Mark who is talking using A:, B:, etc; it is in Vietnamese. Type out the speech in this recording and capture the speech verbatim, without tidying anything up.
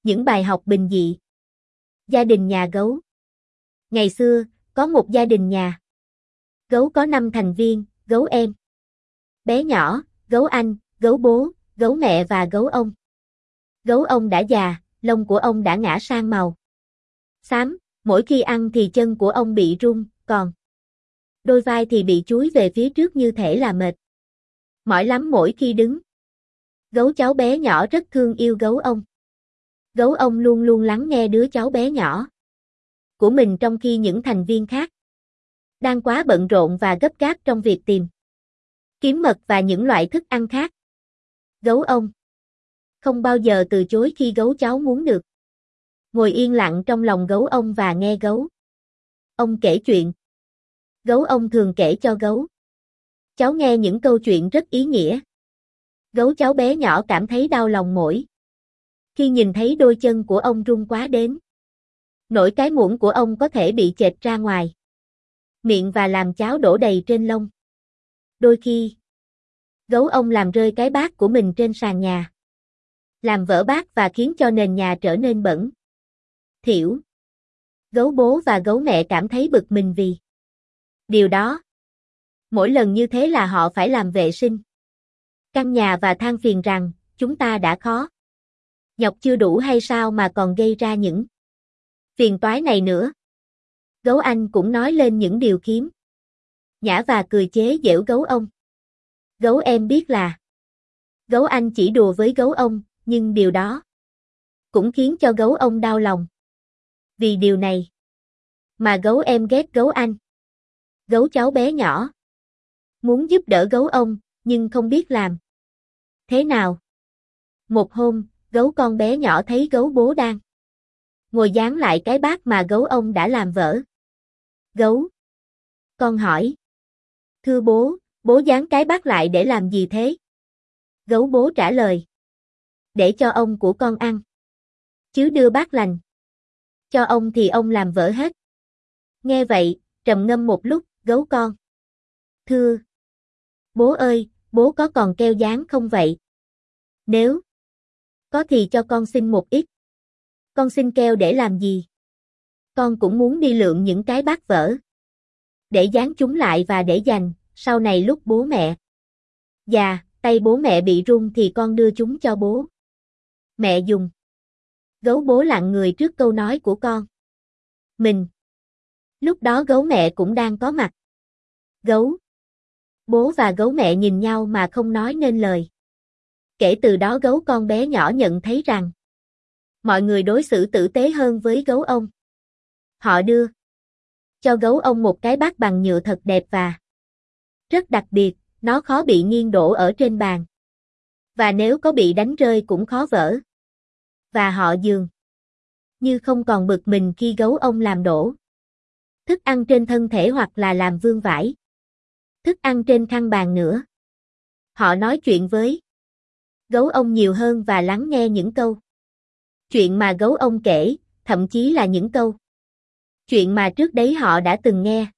A: Những bài học bình dị. Gia đình nhà gấu. Ngày xưa, có một gia đình nhà gấu có năm thành viên, gấu em bé nhỏ, gấu anh, gấu bố, gấu mẹ và gấu ông. Gấu ông đã già, lông của ông đã ngã sang màu xám, mỗi khi ăn thì chân của ông bị run, còn đôi vai thì bị chúi về phía trước như thể là mệt mỏi lắm mỗi khi đứng. Gấu cháu bé nhỏ rất thương yêu gấu ông. Gấu ông luôn luôn lắng nghe đứa cháu bé nhỏ của mình trong khi những thành viên khác đang quá bận rộn và gấp gáp trong việc tìm kiếm mật và những loại thức ăn khác. Gấu ông không bao giờ từ chối khi gấu cháu muốn được ngồi yên lặng trong lòng gấu ông và nghe gấu ông kể chuyện. Gấu ông thường kể cho gấu cháu nghe những câu chuyện rất ý nghĩa. Gấu cháu bé nhỏ cảm thấy đau lòng mỗi khi nhìn thấy đôi chân của ông run quá đến nỗi cái muỗng của ông có thể bị chệch ra ngoài miệng và làm cháo đổ đầy trên lông. Đôi khi, gấu ông làm rơi cái bát của mình trên sàn nhà, làm vỡ bát và khiến cho nền nhà trở nên bẩn thỉu. Gấu bố và gấu mẹ cảm thấy bực mình vì điều đó. Mỗi lần như thế là họ phải làm vệ sinh căn nhà và than phiền rằng chúng ta đã khó nhọc chưa đủ hay sao mà còn gây ra những phiền toái này nữa. Gấu anh cũng nói lên những điều khiếm nhã và cười chế giễu gấu ông. Gấu em biết là gấu anh chỉ đùa với gấu ông, nhưng điều đó cũng khiến cho gấu ông đau lòng. Vì điều này mà gấu em ghét gấu anh. Gấu cháu bé nhỏ muốn giúp đỡ gấu ông, nhưng không biết làm thế nào. Một hôm, gấu con bé nhỏ thấy gấu bố đang ngồi dán lại cái bát mà gấu ông đã làm vỡ. Gấu con hỏi: "Thưa bố, bố dán cái bát lại để làm gì thế?" Gấu bố trả lời: "Để cho ông của con ăn, chứ đưa bát lành cho ông thì ông làm vỡ hết." Nghe vậy, trầm ngâm một lúc, gấu con: "Thưa bố ơi, bố có còn keo dán không vậy? Nếu có thì cho con xin một ít." "Con xin keo để làm gì? Con cũng muốn đi lượm những cái bát vỡ để dán chúng lại và để dành, sau này lúc bố mẹ già, tay bố mẹ bị run thì con đưa chúng cho bố mẹ dùng." Gấu bố lặng người trước câu nói của con mình. Lúc đó gấu mẹ cũng đang có mặt. Gấu bố và gấu mẹ nhìn nhau mà không nói nên lời. Kể từ đó gấu con bé nhỏ nhận thấy rằng mọi người đối xử tử tế hơn với gấu ông. Họ đưa cho gấu ông một cái bát bằng nhựa thật đẹp và rất đặc biệt, nó khó bị nghiêng đổ ở trên bàn. Và nếu có bị đánh rơi cũng khó vỡ. Và họ dường như không còn bực mình khi gấu ông làm đổ thức ăn trên thân thể hoặc là làm vương vãi thức ăn trên khăn bàn nữa. Họ nói chuyện với gấu ông nhiều hơn và lắng nghe những câu chuyện mà gấu ông kể, thậm chí là những câu chuyện mà trước đấy họ đã từng nghe.